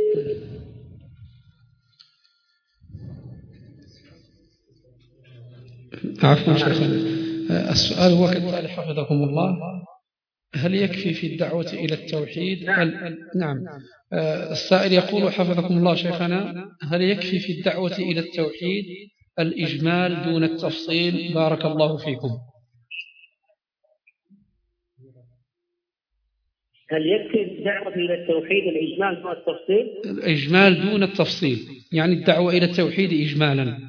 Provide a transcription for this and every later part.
عفوا شيخنا، السؤال هو كالتالي حفظكم الله: هل يكفي في الدعوة إلى التوحيد؟ نعم. السائل يقول حفظكم الله شيخنا: هل يكفي في الدعوة إلى التوحيد الإجمال دون التفصيل؟ بارك الله فيكم. هل يكفي الدعوة إلى التوحيد الإجمال دون التفصيل؟ الإجمال دون التفصيل، يعني الدعوة إلى التوحيد إجمالا.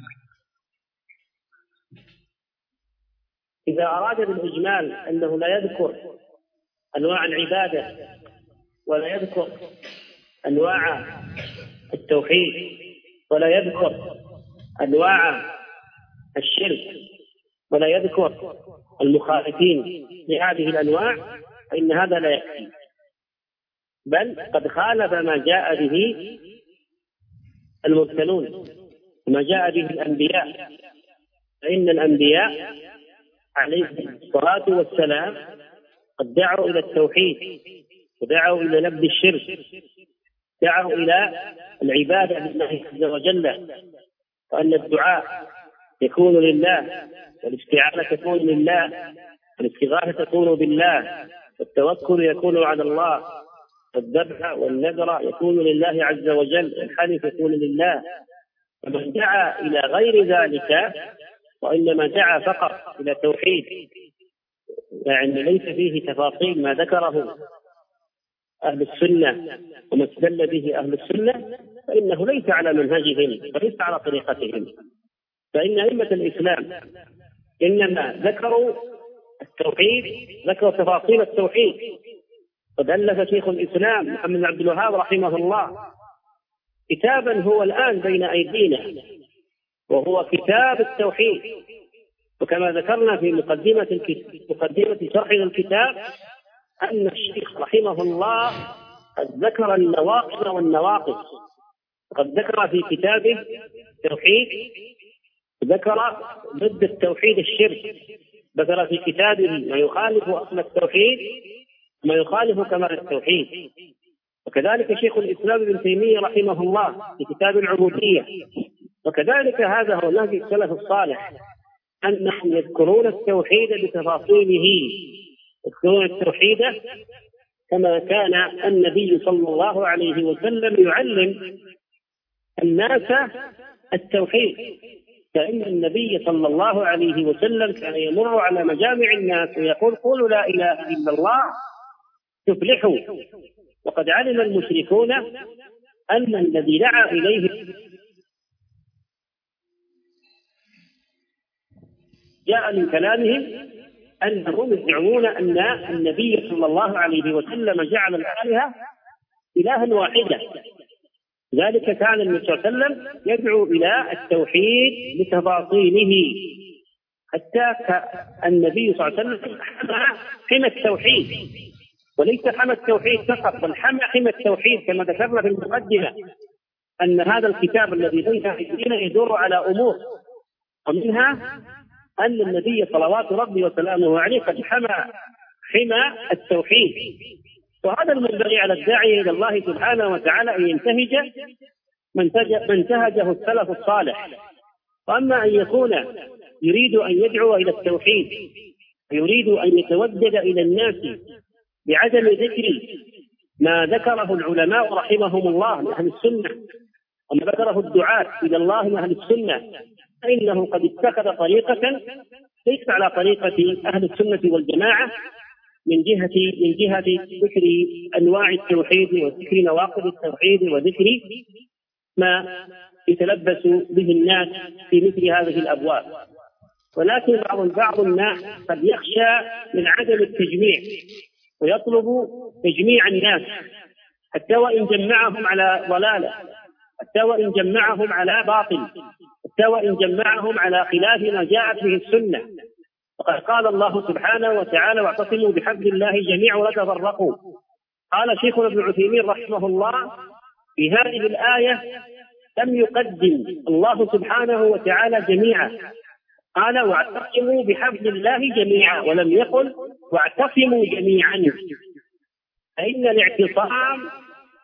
إذا أراد بالإجمال أنه لا يذكر أنواع العبادة ولا يذكر أنواع التوحيد ولا يذكر أنواع الشرك ولا يذكر المخالفين لهذه الأنواع، فإن هذا لا يكفي، بل قد خالف ما جاء به المرسلون وما جاء به الأنبياء. فإن الأنبياء عليهم الصلاة والسلام قد دعوا إلى التوحيد ودعوا إلى نبذ الشرك، دعوا إلى العبادة لله عز وجل، وأن الدعاء يكون لله، والاستعانة تكون لله، والاستغاثة تكون بالله، والتوكل يكون على الله، والذبح والنذر يكون لله عز وجل، والحلف يكون لله. فمن دعا إلى غير ذلك وإنما دعا فقط إلى توحيد، يعني ليس فيه تفاصيل ما ذكره أهل السنة وما استدل به أهل السنة، فإنه ليس على منهجهم وليس على طريقتهم. فإن أئمة الإسلام إنما ذكروا التوحيد، ذكروا تفاصيل التوحيد. قد ألف شيخ الإسلام محمد بن عبد الوهاب رحمه الله كتابا هو الآن بين أيدينا، وهو كتاب التوحيد. وكما ذكرنا في مقدمة شرح الكتاب أن الشيخ رحمه الله قد ذكر النواقض والنواقص، وقد ذكر في كتابه التوحيد، ذكر ضد التوحيد الشرك، ذكر في كتابه ما يخالف أصل التوحيد وما يخالف كمال التوحيد. وكذلك شيخ الإسلام ابن تيمية رحمه الله في كتاب العبودية. وكذلك هذا هو نهج السلف الصالح، أنهم يذكرون التوحيد بتفاصيله، يذكرون التوحيد كما كان النبي صلى الله عليه وسلم يعلم الناس التوحيد. فإن النبي صلى الله عليه وسلم كان يمر على مجامع الناس ويقول: قولوا لا إله إلا الله تفلحوا. وقد علم المشركون أن الذي دعا إليه جاء من كلامهم أنهم يزعمون أن النبي صلى الله عليه وسلم جعل الآلهة إلها واحدة. ذلك كان النبي صلى الله عليه وسلم يدعو إلى التوحيد بتفاصيله، حتى النبي صلى الله عليه وسلم حمى التوحيد، وليس حمى التوحيد فقط، بل حمى التوحيد كما ذكرنا في المقدمة أن هذا الكتاب الذي بين أيدينا يدور على أمور، ومنها أن النبي صلوات ربي وسلامه عليه قد حمى التوحيد. وهذا المنبغي على الداعي إلى الله سبحانه وتعالى أن ينتهج من انتهجه السلف الصالح. وأما أن يكون يريد أن يدعو إلى التوحيد ويريد أن يتودد إلى الناس بعدم ذكر ما ذكره العلماء رحمهم الله من أهل السنة وما ذكره الدعاة إلى الله من أهل السنة، فإنه قد اتخذ طريقة ليس على طريقة أهل السنة والجماعة من جهة ذكر أنواع التوحيد وذكر نواقض التوحيد وذكر ما يتلبس به الناس في مثل هذه الأبواب. ولكن بعض الناس قد يخشى من عدم التجميع ويطلب تجميع الناس، حتى وإن جمعهم على ضلالة، حتى وإن جمعهم على باطل، حتى وإن جمعهم على خلاف ما جاءت به السنة. وقد قال الله سبحانه وتعالى: واعتصموا بحبل الله جميعا ولا تفرقوا. قال شيخنا ابن عثيمين رحمه الله في هذه الآية لم يقدم الله سبحانه وتعالى جميعا، قال: واعتصموا بحبل الله جميعا، ولم يقل واعتصموا جميعا. فإن الاعتصام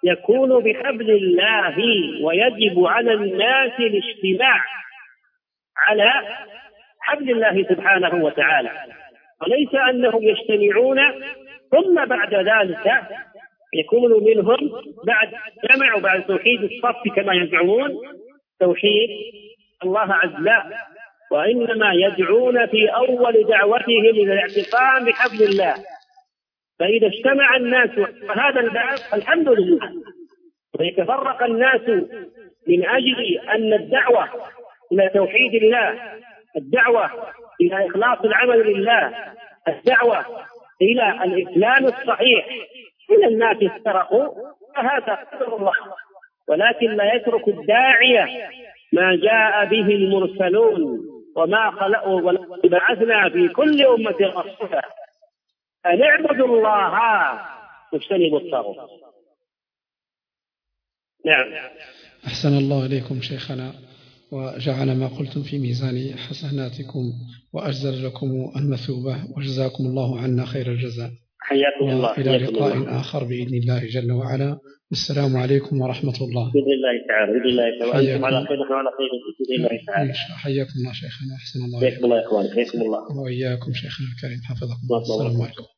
يكون بحبل الله، ويجب على الناس الاجتماع على حبل الله سبحانه وتعالى، وليس أنهم يجتمعون ثم بعد ذلك يكون منهم بعد جمع وبعد توحيد الصف كما يزعمون توحيد الله عز وجل، وإنما يدعون في أول دعوتهم إلى الاعتصام بحبل الله. فإذا اجتمع الناس وهذا الباب الحمد لله، ويتفرق الناس من أجل أن الدعوة إلى توحيد الله، الدعوة إلى إخلاص العمل لله، الدعوة إلى الإسلام الصحيح، من الناس افترقوا، فهذا قدر الله. ولكن لا يترك الداعية ما جاء به المرسلون وما خلقوا، ولقد بعثنا في كل أمة رسولا أن اعبدوا الله واجتنبوا الطاغوت. نعم. أحسن الله إليكم شيخنا، وجعل ما قلتم في ميزان حسناتكم، وأجزل لكم المثوبة، وجزاكم الله عنا خير الجزاء. حياكم الله. إلى لقاء آخر بإذن الله جل وعلا. السلام عليكم ورحمة الله. بإذن الله تعالى. بإذن الله تعالى. أنتم على خير وعلى خير بإذن الله تعالى. حياكم الله شيخنا، أحسن الله. حياكم الله يا إخوان. حياكم الله. وإياكم شيخنا الكريم، حفظكم الله. السلام عليكم.